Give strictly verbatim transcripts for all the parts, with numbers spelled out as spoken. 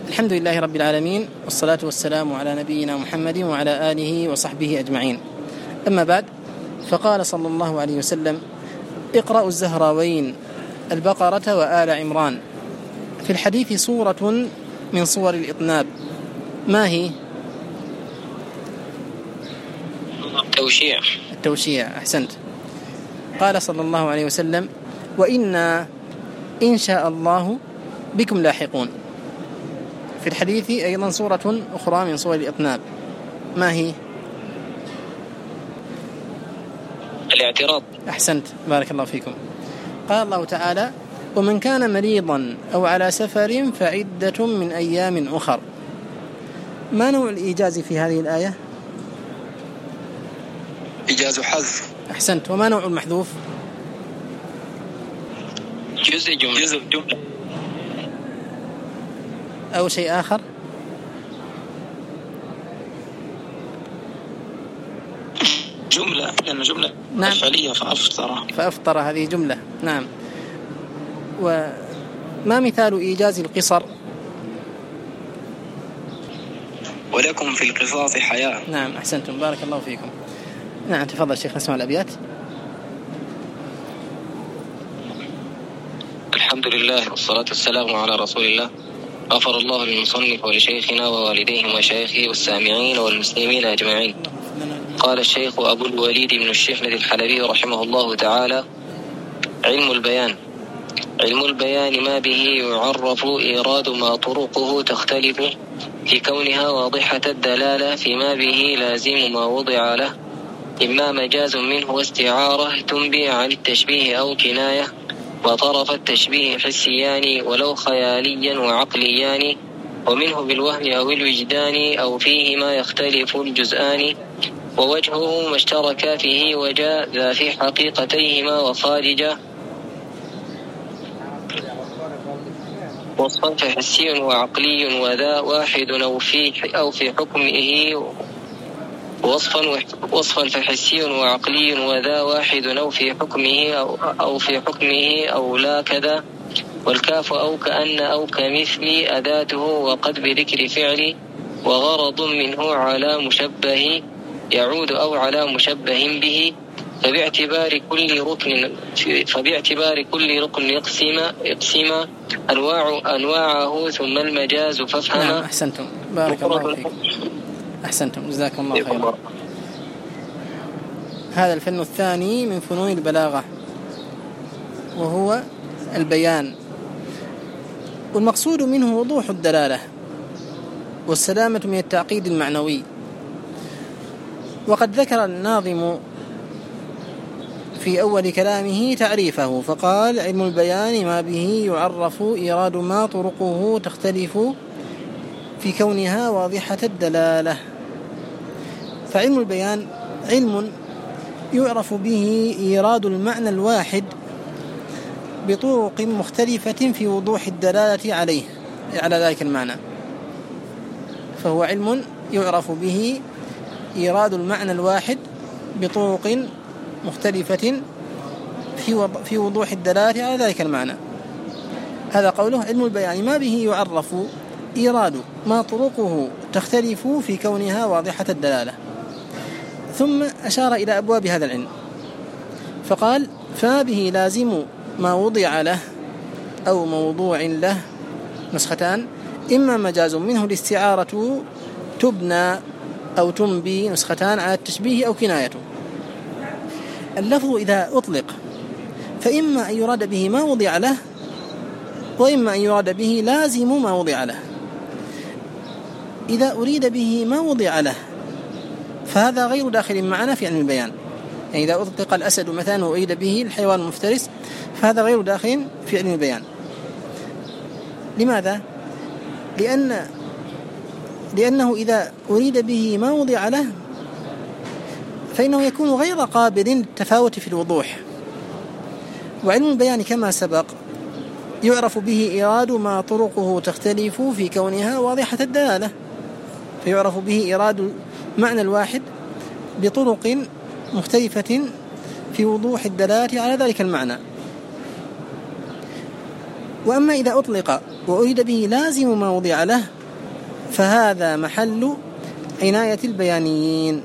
الحمد لله رب العالمين، والصلاة والسلام على نبينا محمد وعلى آله وصحبه أجمعين. أما بعد، فقال صلى الله عليه وسلم: اقرأوا الزهراوين البقرة وآل عمران. في الحديث صورة من صور الإطناب، ما هي؟ التوشيع. التوشيع، أحسنت. قال صلى الله عليه وسلم: وإنا إن شاء الله بكم لاحقون. في الحديث أيضا صورة أخرى من صور الإطناب، ما هي؟ الاعتراض. أحسنت، بارك الله فيكم. قال الله تعالى: ومن كان مريضا أو على سفر فعدة من أيام أخر. ما نوع الإيجاز في هذه الآية؟ إيجاز حذف. أحسنت. وما نوع المحذوف؟ جزء جملة. جزء جملة أو شيء آخر؟ جملة، لأن جملة نعم. فعلية فأفطر. فأفطر، هذه جملة، نعم. وما مثال إيجاز القصر؟ ولكم في القصاص حياة. نعم، أحسنتم، بارك الله فيكم. نعم، تفضل شيخ، نسمع الأبيات. الحمد لله والصلاة والسلام على رسول الله. غفر الله للمصنف ولشيخنا ووالديه ومشايخه والسامعين والمسلمين أجمعين. قال الشيخ أبو الوليد بن الشحنة الحلبي رحمه الله تعالى: علم البيان. علم البيان ما به يعرف إيراد ما طرقه تختلف في كونها واضحة الدلالة، فيما به لازم ما وضع له، إما مجاز منه واستعارة تنبي عن التشبيه أو كناية، وطرف التشبيه حسيان ولو خياليا وعقليان، ومنه بالوهم أو الوجدان أو فيهما يختلف الجزآن، ووجهه ما اشترك فيه وجاء ذا في حقيقتيهما وخارجا، وصفا فحسي وعقلي وذا واحد أو في أو في حكمه وصفا وصفا فحسي وعقلي وذا واحد أو في حكمه أو, أو في حكمه أو لا كذا، والكاف أو كأن أو كمثل أداته وقد بذكر فعل، وغرض منه على مشبه يعود أو على مشبه به، فباعتبار كل ركن فباعتبار كل ركن يقسم يقسم أنواع أنواعه ثم المجاز فافهم. نعم، أحسنتم، بارك الله فيكم. أحسنتم، جزاكم الله خيرا. هذا الفن الثاني من فنون البلاغة، وهو البيان، والمقصود منه وضوح الدلالة والسلامة من التعقيد المعنوي. وقد ذكر الناظم في أول كلامه تعريفه، فقال: علم البيان ما به يعرف إيراد ما طرقه تختلف في كونها واضحة الدلالة. فعلم البيان علم يعرف به إيراد المعنى الواحد بطرق مختلفة في وضوح الدلالة عليه على ذلك المعنى. فهو علم يعرف به إيراد المعنى الواحد بطرق مختلفة في في وضوح الدلالة على ذلك المعنى. هذا قوله: علم البيان ما به يعرف إيراد ما طرقه تختلف في كونها واضحة الدلالة. ثم أشار إلى أبواب هذا العلم فقال: فما به لازم ما وضع له أو موضوع له، نسختان، إما مجاز منه الاستعارة تبنى أو تنبي، نسختان، على التشبيه أو كنايته. اللفظ إذا أطلق فإما أن يراد به ما وضع له، وإما أن يراد به لازم ما وضع له. إذا أريد به ما وضع له فهذا غير داخل معنا في علم البيان. يعني إذا أطلق الأسد مثلا وأريد به الحيوان المفترس فهذا غير داخل في علم البيان. لماذا؟ لأن لأنه إذا أريد به ما وضع له فإنه يكون غير قابل للتفاوت في الوضوح. وعلم البيان كما سبق يعرف به إيراد ما طرقه تختلف في كونها واضحة الدلالة، فيعرف به إيراد المعنى الواحد بطرق مختلفة في وضوح الدلالة على ذلك المعنى. وأما إذا أطلق وأريد به لازم ما وضع له فهذا محل عناية البيانيين،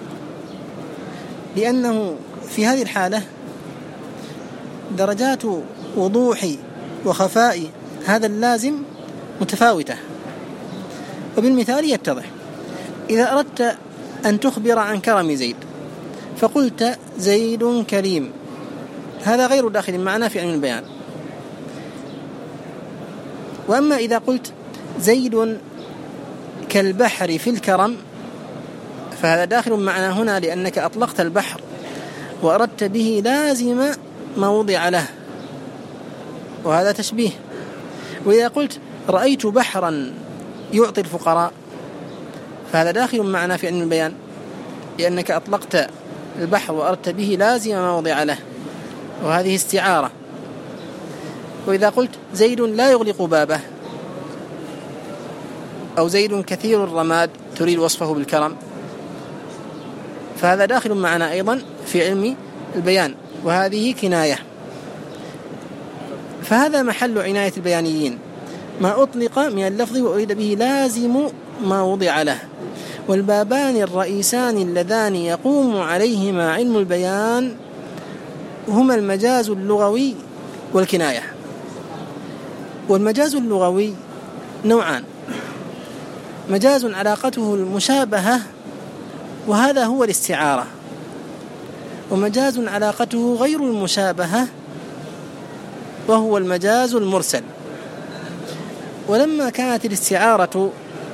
لأنه في هذه الحالة درجات وضوح وخفاء هذا اللازم متفاوتة. وبالمثال يتضح: إذا أردت أن تخبر عن كرم زيد فقلت زيد كريم، هذا غير داخل معنا في علم البيان. وأما إذا قلت زيد كالبحر في الكرم فهذا داخل معنا هنا، لأنك أطلقت البحر وأردت به لازم ما وضع له، وهذا تشبيه. وإذا قلت رأيت بحرا يعطي الفقراء فهذا داخل معنا في علم البيان، لأنك أطلقت البحر وأردت به لازم ما وضع له، وهذه استعارة. وإذا قلت زيد لا يغلق بابه، أو زيد كثير الرماد تريد وصفه بالكرم، فهذا داخل معنا أيضا في علم البيان، وهذه كناية. فهذا محل عناية البيانيين، ما أطلق من اللفظ وأريد به لازم ما وضع له. والبابان الرئيسان اللذان يقوم عليهما علم البيان هما المجاز اللغوي والكناية. والمجاز اللغوي نوعان: مجاز علاقته المشابهة وهذا هو الاستعارة، ومجاز علاقته غير المشابهة وهو المجاز المرسل. ولما كانت الاستعارة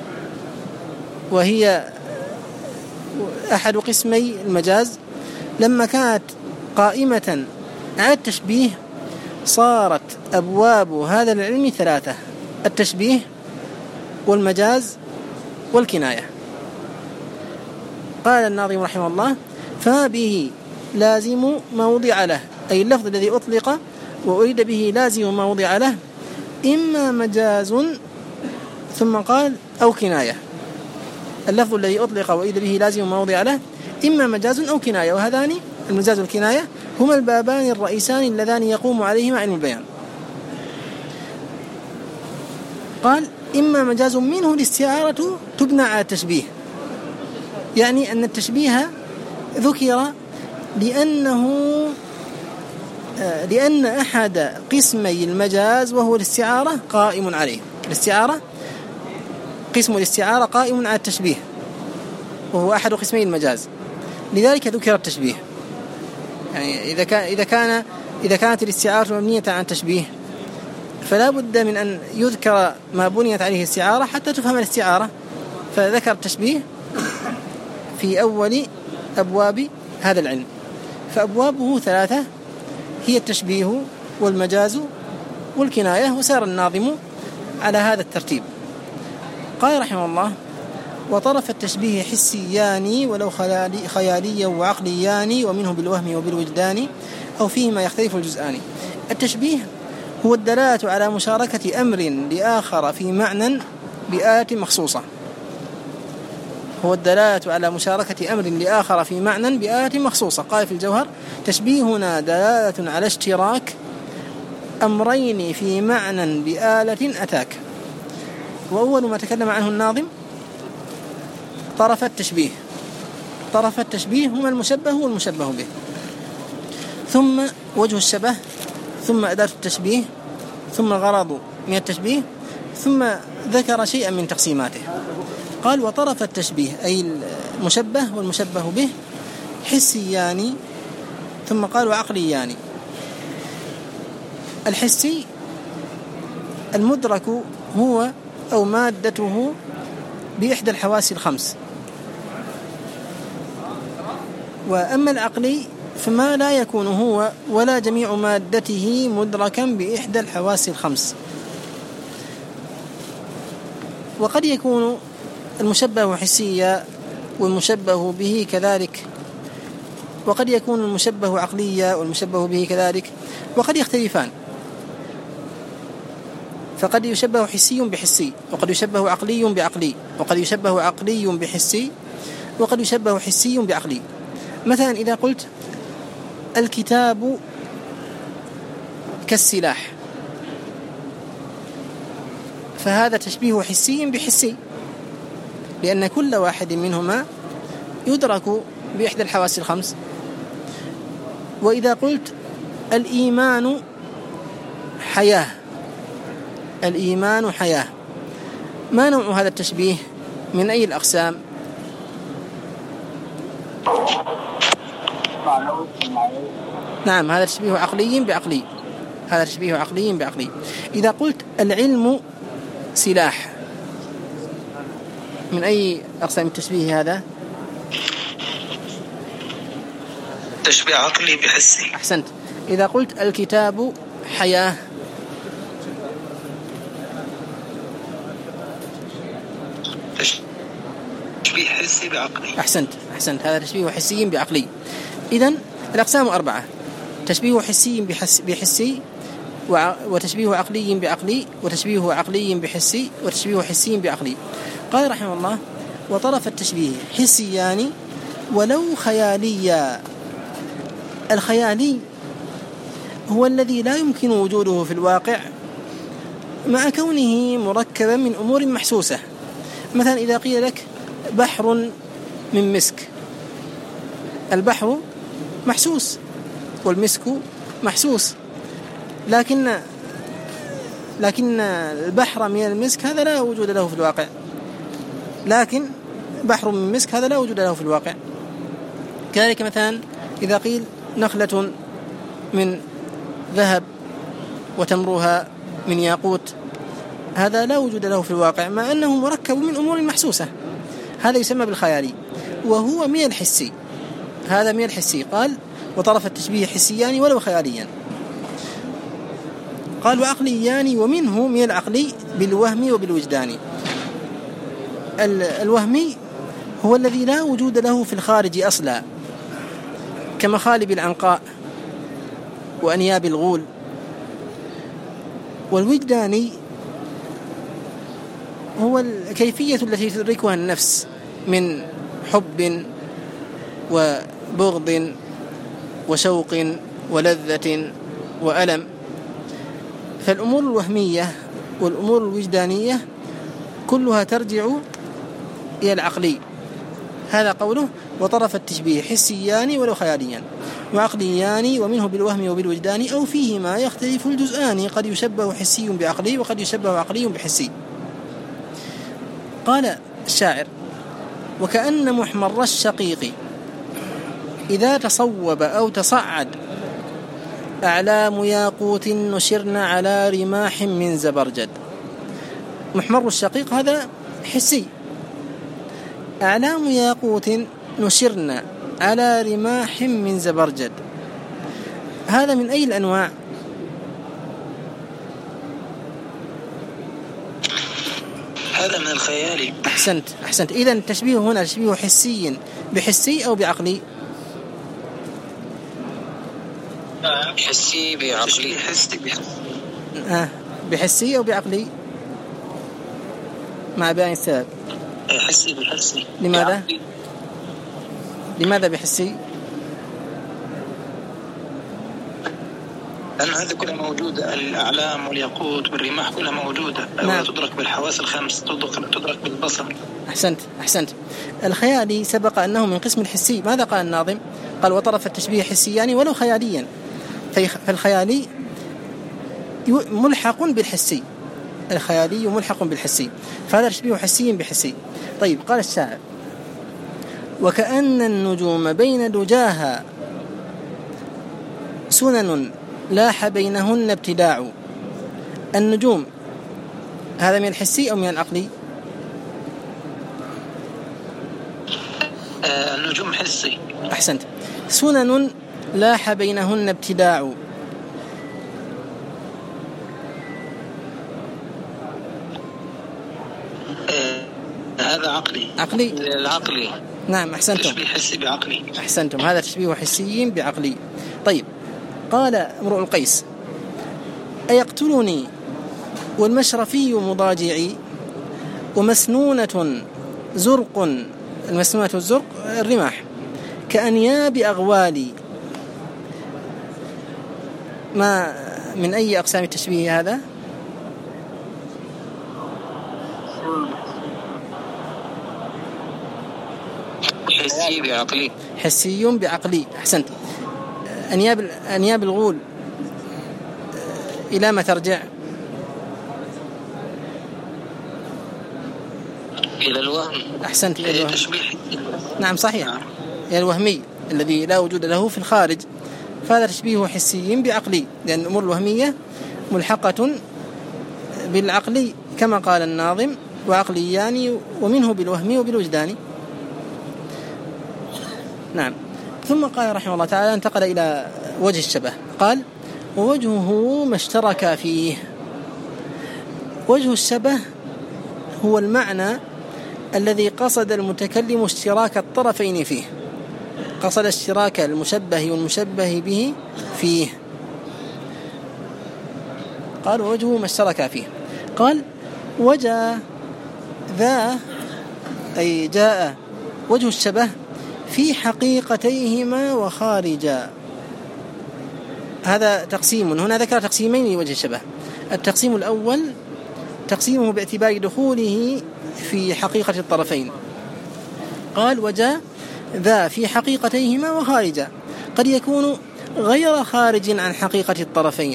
وهي أحد قسمي المجاز لما كانت قائمة على التشبيه صارت أبواب هذا العلم ثلاثة: التشبيه والمجاز والكناية. قال الناظم رحمه الله: فما به لازم ما وضع له، أي اللفظ الذي أطلق وأريد به لازم ما وضع له، إما مجاز ثم قال أو كناية. اللفظ الذي أطلق وأريد به لازم ما وضع له إما مجاز أو كناية، وهذان المجاز والكناية هما البابان الرئيسان اللذان يقوم عليهما علم البيان. قال: إما مجاز منه الاستعارة تبنى على التشبيه، يعني أن التشبيه ذكر لأنه لأن أحد قسمي المجاز وهو الاستعارة قائم عليه. الاستعارة قسم الاستعارة قائم على التشبيه وهو أحد قسمي المجاز، لذلك ذكر التشبيه. يعني إذا كان إذا كان إذا كانت الاستعارة مبنية عن تشبيه فلا بد من أن يذكر ما بنيت عليه الاستعارة حتى تفهم الاستعارة، فذكر التشبيه في أول أبواب هذا العلم. فأبوابه ثلاثة هي التشبيه والمجاز والكناية، وسار الناظم على هذا الترتيب. قال رحمه الله: وطرف التشبيه حسيان ولو خياليا وعقليان، ومنه بالوهم وبالوجدان، أو فيهما يختلف الجزآن. التشبيه هو الدلالة على مشاركة أمر لآخر في معنى بآية مخصوصة. هو الدلالة على مشاركة أمر لآخر في معنى بآية مخصوصة. قال في الجوهر: تشبيهنا دلالة على اشتراك أمرين في معنى بآلة أتاك. وأول ما تكلم عنه الناظم طرف التشبيه. طرف التشبيه هما المشبه والمشبه به، ثم وجه الشبه، ثم أداة التشبيه، ثم الغرض من التشبيه، ثم ذكر شيئا من تقسيماته. قال: وطرف التشبيه أي المشبه والمشبه به حسيان، ثم قال وعقليان. الحسي المدرك هو أو مادته بإحدى الحواس الخمس، وأما العقلي فما لا يكون هو ولا جميع مادته مدركا بإحدى الحواس الخمس. وقد يكون المشبه حسيا والمشبه به كذلك، وقد يكون المشبه عقليا والمشبه به كذلك، وقد يختلفان، فقد يشبه حسي بحسي، وقد يشبه عقلي بعقلي، وقد يشبه عقلي بحسي، وقد يشبه حسي بعقلي. مثلا إذا قلت الكتاب كالسلاح فهذا تشبيه حسي بحسي، لأن كل واحد منهما يدرك بإحدى الحواس الخمس. وإذا قلت الإيمان حياة، الإيمان حياة، ما نوع هذا التشبيه؟ من أي الأقسام؟ نعم، هذا تشبيه عقلي بعقلي، هذا تشبيه عقلي بعقلي. إذا قلت العلم سلاح، من أي أقسام التشبيه هذا؟ تشبيه عقلي بحسي. أحسنت. إذا قلت الكتاب حياة، تشبيه حسي بعقلي. أحسنت أحسنت هذا تشبيه حسي بعقلي. إذن الأقسام أربعة: تشبيه حسي بحس بحسي، وتشبيه عقلي بعقلي، وتشبيه عقلي بحسي، وتشبيه حسي بعقلي. قال رحمه الله: وطرف التشبيه حسيان ولو خياليا. الخيالي هو الذي لا يمكن وجوده في الواقع مع كونه مركبا من أمور محسوسة. مثلا إذا قيل لك بحر من مسك، البحر محسوس والمسك محسوس، لكن لكن البحر من المسك هذا لا وجود له في الواقع، لكن بحر من مسك هذا لا وجود له في الواقع. كذلك مثلا إذا قيل نخلة من ذهب وتمرها من ياقوت، هذا لا وجود له في الواقع مع أنه مركب من أمور محسوسة، هذا يسمى بالخيالي، وهو من الحسي، هذا من الحسي. قال: وطرف التشبيه حسيان ولو خياليا. قال: وعقليان، ومنه من العقلي بالوهم وبالوجدان. الوهمي هو الذي لا وجود له في الخارج أصلا، كمخالب العنقاء وأنياب الغول. والوجداني هو الكيفية التي تدركها النفس من حب وبغض وشوق ولذة وألم. فالأمور الوهمية والأمور الوجدانية كلها ترجع إلى العقلي. هذا قوله: وطرف التشبيه حسيان ولو خياليان، وعقليان، ومنه بالوهم وبالوجدان، أو فيهما يختلف الجزءان، قد يشبه حسي بعقلي وقد يشبه عقلي بحسي. قال الشاعر: وكأن محمر الشقيق إذا تصوب أو تصعد، أعلام ياقوت نشرن على رماح من زبرجد. محمر الشقيق هذا حسي، أعلام ياقوت نشرن على رماح من زبرجد، هذا من أي الأنواع؟ هذا من الخيالي. أحسنت أحسنت إذن التشبيه هنا تشبيه حسي بحسي أو بعقلي؟ حسي بعقلي. حسي آه بحسي أو بعقلي مع بيان السبب. حسي بحسي. لماذا؟ بعقلي. لماذا بحسي؟ لأن هذا كلها موجودة، الأعلام والياقوت والرماح كلها موجودة. نعم. تدرك بالحواس الخمس، تدرك بالبصر. أحسنت أحسنت الخيالي سبق أنه من قسم الحسي. ماذا قال الناظم؟ قال: وطرف التشبيه حسيان ولو خياليا. فالخيالي ملحق بالحسي، الخيالي ملحق بالحسي، فهذا تشبيه حسي بحسي. طيب، قال الشاعر: وكأن النجوم بين دجاها سنن لاح بينهن ابتداع. النجوم هذا من الحسي أو من العقلي؟ آه النجوم حسي. أحسنت. سنن لاح بينهن ابتداع، آه هذا عقلي. عقلي العقلي. نعم، أحسنتم. تشبيه حسي بعقلي. أحسنتم، هذا تشبيه حسي بعقلي. طيب، قال امرؤ القيس: أيقتلني والمشرفي مضاجعي، ومسنونة زرق، المسنونة الزرق الرماح، كأنياب أغوالي. ما من أي أقسام التشبيه هذا؟ حسي بعقلي. حسي بعقلي، أحسنت. أنياب أنياب الغول إلى ما ترجع؟ إلى الوهم. أحسنت، إلى الوهم. تشبيه. نعم صحيح، إلى الوهمي الذي لا وجود له في الخارج، فهذا تشبيه حسي بعقلي، لأن الأمور الوهمية ملحقة بالعقل كما قال الناظم: وعقليان ومنه بالوهم وبالوجدان. نعم. ثم قال رحمه الله تعالى، انتقل إلى وجه الشبه، قال: ووجهه ما اشترك فيه. وجه الشبه هو المعنى الذي قصد المتكلم اشتراك الطرفين فيه، قصد اشتراك المشبه والمشبه به فيه. قال: ووجهه ما اشترك فيه. قال: وجاء ذا، أي جاء وجه الشبه في حقيقتيهما وخارجا. هذا تقسيم، هنا ذكر تقسيمين لوجه الشبه. التقسيم الأول تقسيمه باعتبار دخوله في حقيقة الطرفين. قال: وجاء ذا في حقيقتيهما وخارجا، قد يكون غير خارج عن حقيقة الطرفين،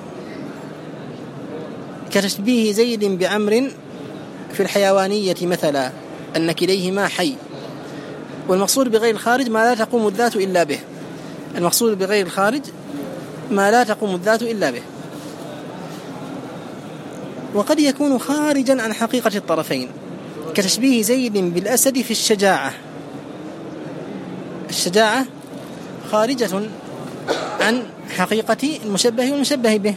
كتشبيه زيد بعمر في الحيوانية مثلا، أن كليهما حي. والمقصود بغير الخارج ما لا تقوم الذات إلا به. المقصود بغير الخارج ما لا تقوم الذات إلا به. وقد يكون خارجا عن حقيقة الطرفين، كتشبيه زيد بالأسد في الشجاعة. الشجاعة خارجة عن حقيقة المشبه والمشبه به.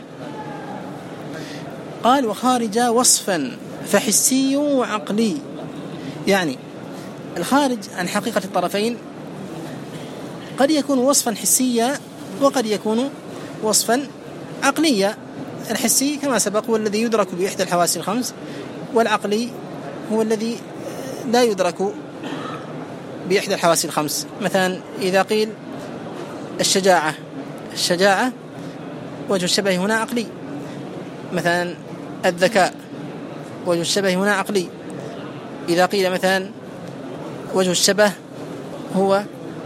قال: وخارج وصفا فحسي وعقلي، يعني الخارج عن حقيقة الطرفين قد يكون وصفا حسيا وقد يكون وصفا عقليا. الحسي كما سبق هو الذي يدرك بإحدى الحواس الخمس، والعقلي هو الذي لا يدرك بإحدى الحواس الخمس. مثلا إذا قيل الشجاعة، الشجاعة وجه الشبه هنا عقلي. مثلا الذكاء وجه الشبه هنا عقلي. إذا قيل مثلا وجه الشبه هو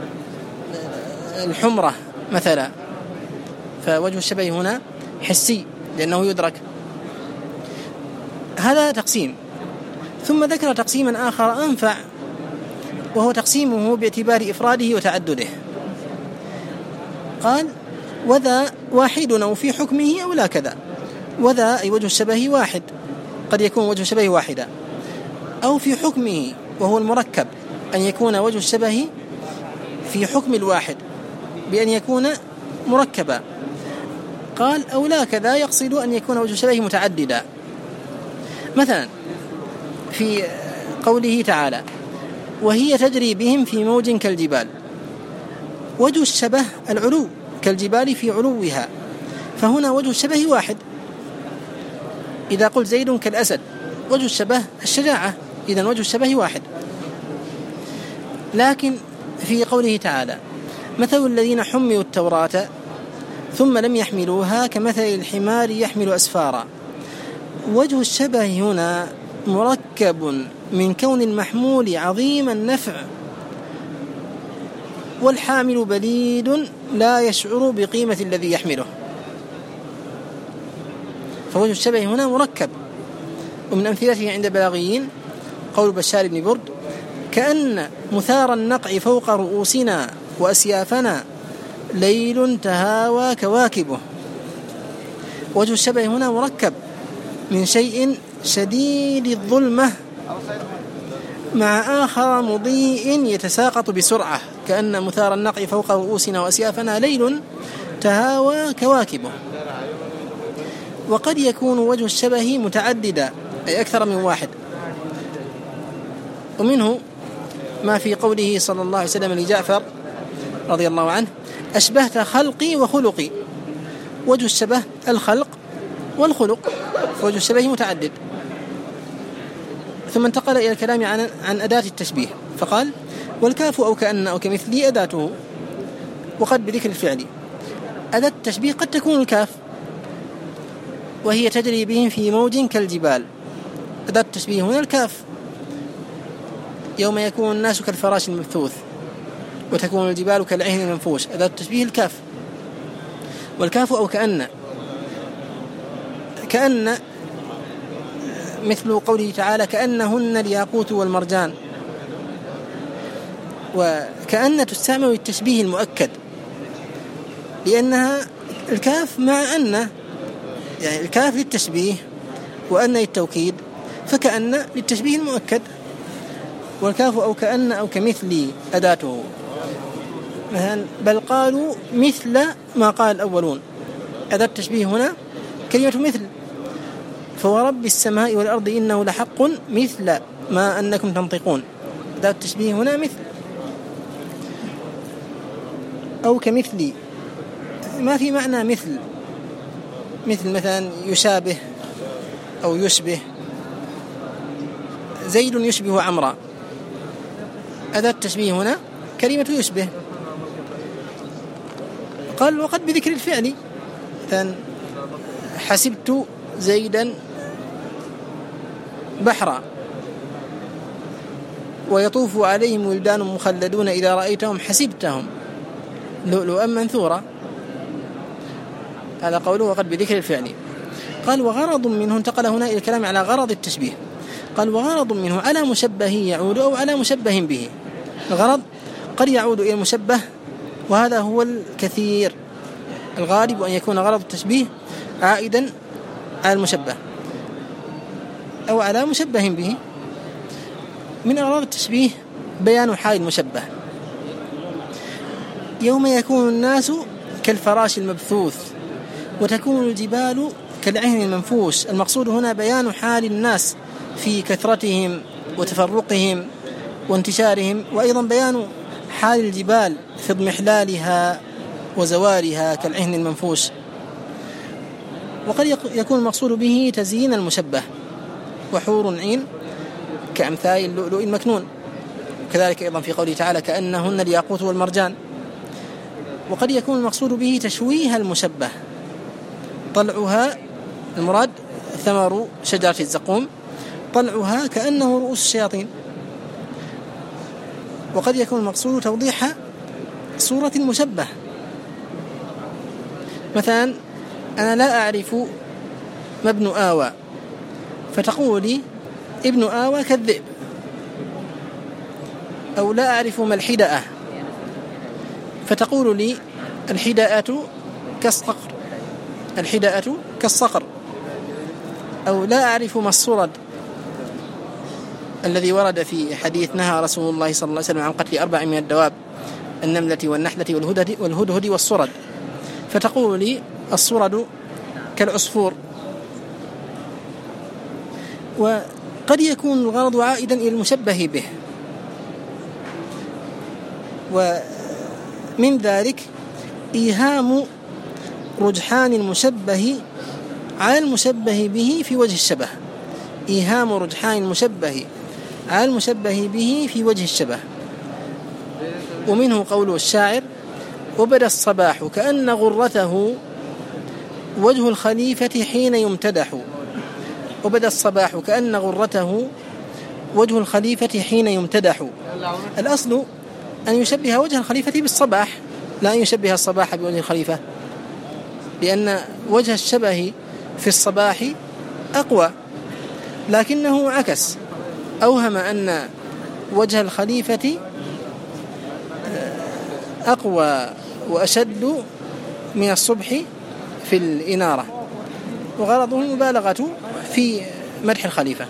الحمرة مثلا، فوجه الشبه هنا حسي لأنه يدرك. هذا تقسيم. ثم ذكر تقسيما آخر أنفع، وهو تقسيمه باعتبار إفراده وتعدده. قال: وذا واحد أو في حكمه أو لا كذا. وذا أي وجه الشبه واحد، قد يكون وجه الشبه واحدا، أو في حكمه وهو المركب، أن يكون وجه الشبه في حكم الواحد بأن يكون مركبا. قال: أو لا كذا، يقصد أن يكون وجه الشبه متعددا. مثلا في قوله تعالى: وهي تجري بهم في موج كالجبال. وجه الشبه العلو كالجبال في علوها، فهنا وجه الشبه واحد. إذا قلت زيد كالأسد، وجه الشبه الشجاعة، إذن وجه الشبه واحد. لكن في قوله تعالى: مثل الذين حملوا التوراة ثم لم يحملوها كمثل الحمار يحمل أسفارا. وجه الشبه هنا مركب من كون المحمول عظيم النفع والحامل بليد لا يشعر بقيمة الذي يحمله، فوجه الشبه هنا مركب. ومن أمثلته عند البلاغيين قول بشار بن برد: كأن مثار النقع فوق رؤوسنا وأسيافنا ليل تهاوى كواكبه. وجه الشبه هنا مركب من شيء شديد الظلمة مع آخر مضيء يتساقط بسرعة، كأن مثار النقع فوق رؤوسنا وأسيافنا ليل تهاوى كواكبه. وقد يكون وجه الشبه متعددا، أي أكثر من واحد. ومنه ما في قوله صلى الله عليه وسلم لجعفر رضي الله عنه: أشبهت خلقي وخلقي. وجه الشبه الخلق والخلق، فوجه الشبه متعدد. ثم انتقل إلى الكلام عن عن أداة التشبيه، فقال: والكاف أو كأن أو كمثلي أداته، وقد بذكر الفعل. أداة التشبيه قد تكون الكاف، وهي تجري بهم في موج كالجبال. أداة التشبيه هنا الكاف. يوم يكون الناس كالفراش المبثوث وتكون الجبال كالعهن المنفوش. أداة التشبيه الكاف، والكاف أو كأن. كأن مثل قوله تعالى كأنهن الياقوت والمرجان. وكأن تستعمل للتشبيه المؤكد لأنها الكاف مع أن، يعني الكاف للتشبيه وأن للتوكيد، فكأن للتشبيه المؤكد. والكاف أو كأن أو كمثل أداته، مثلا بل قالوا مثل ما قال الأولون. أداة التشبيه هنا كلمة مثل، فورب السماء والأرض إنه لحق مثل ما أنكم تنطقون. أداة التشبيه هنا مثل أو كمثل، ما في معنى مثل. مثل مثلا يشابه أو يشبه، زيد يشبه عمرا. أداة التشبيه هنا كلمة يشبه. قال وقد بذكر الفعل، مثلا حسبت زيدا بحرا ويطوف عليهم ولدان مخلدون إذا رأيتهم حسبتهم لؤلؤا منثورا. هذا قوله وقد بذكر الفعل. قال وغرض منه، انتقل هنا إلى الكلام على غرض التشبيه. قال وغرض منه على مشبه يعود أو على مشبه به. الغرض قد يعود إلى المشبه، وهذا هو الكثير. الغالب أن يكون غرض التشبيه عائدا على المشبه أو على مشبه به. من أغراض التشبيه بيان حال المشبه. يوم يكون الناس كالفراش المبثوث وتكون الجبال كالعهن المنفوش. المقصود هنا بيان حال الناس في كثرتهم وتفرقهم وانتشارهم، وأيضا بيان حال الجبال في اضمحلالها وزوالها كالعهن المنفوش. وقد يكون المقصود به تزيين المشبه، وحور عين كأمثال اللؤلؤ المكنون، كذلك أيضا في قوله تعالى كأنهن الياقوت والمرجان. وقد يكون المقصود به تشويه المشبه، طلعها المراد ثمر شجرة الزقوم، طلعها كأنه رؤوس الشياطين. وقد يكون المقصود توضيح صورة المشبه، مثلا أنا لا أعرف ما ابن آوى، فتقولي ابن آوى كالذئب. أو لا أعرف ما الحداءة، فتقول لي الحداءة كالصقر، الحداءة كالصقر. أو لا أعرف ما الصرد الذي ورد في حديث نهى رسول الله صلى الله عليه وسلم عن قتل أربع من الدواب، النملة والنحلة والهدهد, والهدهد والصرد، فتقول لي الصرد كالعصفور. وقد يكون الغرض عائدا إلى المشبه به، ومن ذلك إيهام رجحان المشبه على المشبه به في وجه الشبه. إيهام رجحان المشبه على المشبه به في وجه الشبه. ومنه قول الشاعر وبدا الصباح كأن غرته وجه الخليفة حين يمتدح. وبدا الصباح كأن غرته وجه الخليفة حين يمتدح. الأصل أن يشبه وجه الخليفة بالصباح، لا أن يشبه الصباح بوجه الخليفة، لأن وجه الشبه في الصباح أقوى، لكنه عكس، أوهم أن وجه الخليفة أقوى وأشد من الصبح في الإنارة، وغرضه المبالغة في مدح الخليفة.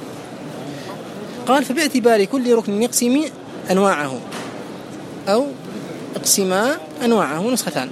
قال فباعتبار كل ركن يقسم أنواعه، أو اقسما أنواعه، نسختان.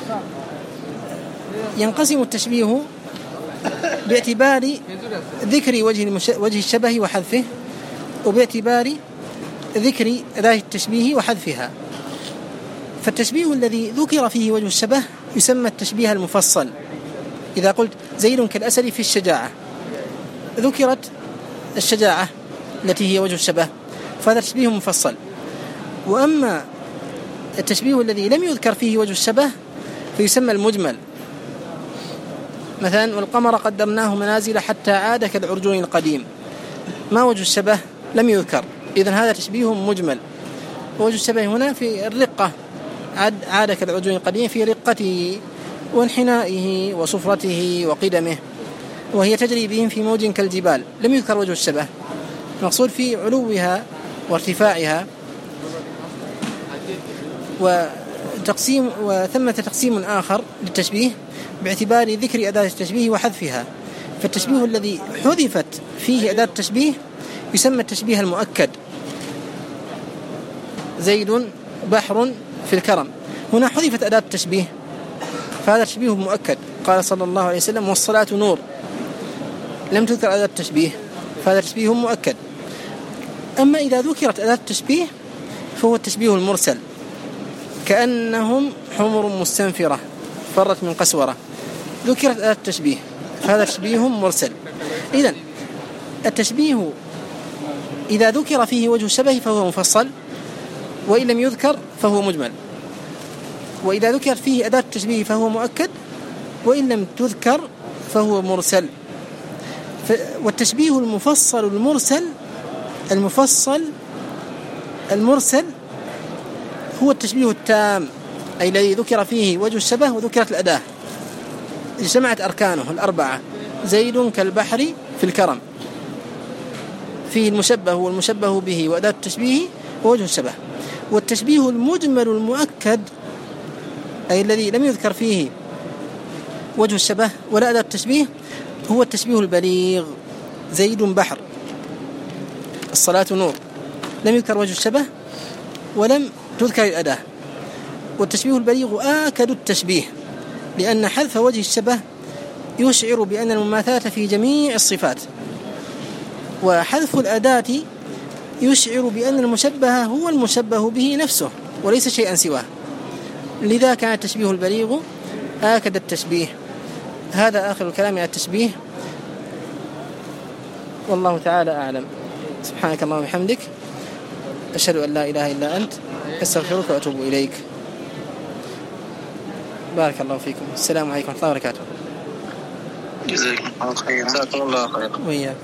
ينقسم التشبيه باعتبار ذكر وجه, وجه الشبه وحذفه، وباعتبار ذكر ذات التشبيه وحذفها. فالتشبيه الذي ذكر فيه وجه الشبه يسمى التشبيه المفصل. إذا قلت زيد كالأسد في الشجاعة، ذكرت الشجاعة التي هي وجه الشبه، فهذا تشبيه مفصل. وأما التشبيه الذي لم يذكر فيه وجه الشبه فيسمى المجمل. مثلا والقمر قدرناه منازل حتى عاد كالعرجون القديم، ما وجه الشبه؟ لم يذكر، إذن هذا تشبيه مجمل. ووجه الشبه هنا في الرقة، عاد عاد كالعجون القديم في رقته وانحنائه وصفرته وقدمه، وهي تجري بهم في موج كالجبال. لم يذكر وجه الشبه، المقصود في علوها وارتفاعها. وتقسيم وثمة تقسيم آخر للتشبيه باعتبار ذكر أداة التشبيه وحذفها. فالتشبيه الذي حذفت فيه أداة التشبيه يسمى التشبيه المؤكد. زيد بحر في الكرم، هنا حذفت أداة التشبيه فهذا تشبيه مؤكد. قال صلى الله عليه وسلم والصلاة نور، لم تذكر أداة التشبيه فهذا تشبيه مؤكد. أما إذا ذكرت أداة التشبيه فهو التشبيه المرسل، كأنهم حمر مستنفرة فرت من قسورة، ذكرت أداة التشبيه فهذا تشبيه مرسل. إذن التشبيه إذا ذكر فيه وجه الشبه فهو مفصل، وإن لم يذكر فهو مجمل. وإذا ذكر فيه أداة التشبيه فهو مؤكد، وإن لم تذكر فهو مرسل. والتشبيه المفصل المرسل المفصل المرسل هو التشبيه التام، أي الذي ذكر فيه وجه الشبه وذكرت الأداة، اجتمعت أركانه الأربعة. زيد كالبحر في الكرم، فيه المشبه والمشبه به وأداة التشبيه ووجه الشبه. والتشبيه المجمل المؤكد أي الذي لم يذكر فيه وجه الشبه ولا أداة التشبيه هو التشبيه البليغ. زيد بحر، الصلاة نور، لم يذكر وجه الشبه ولم تذكر الأداة. والتشبيه البليغ آكد التشبيه، لأن حذف وجه الشبه يشعر بأن المماثلة في جميع الصفات، وحذف الأداة يشعر بأن المشبه هو المشبه به نفسه وليس شيئا سواه. لذا كان التشبيه البليغ آكد التشبيه. هذا آخر الكلام عن التشبيه، والله تعالى أعلم. سبحانك اللهم وبحمدك، أشهد أن لا إله إلا أنت، أستغفرك وأتوب إليك. بارك الله فيكم، السلام عليكم ورحمة الله وبركاته. جزاكم الله خيرا. وإياك.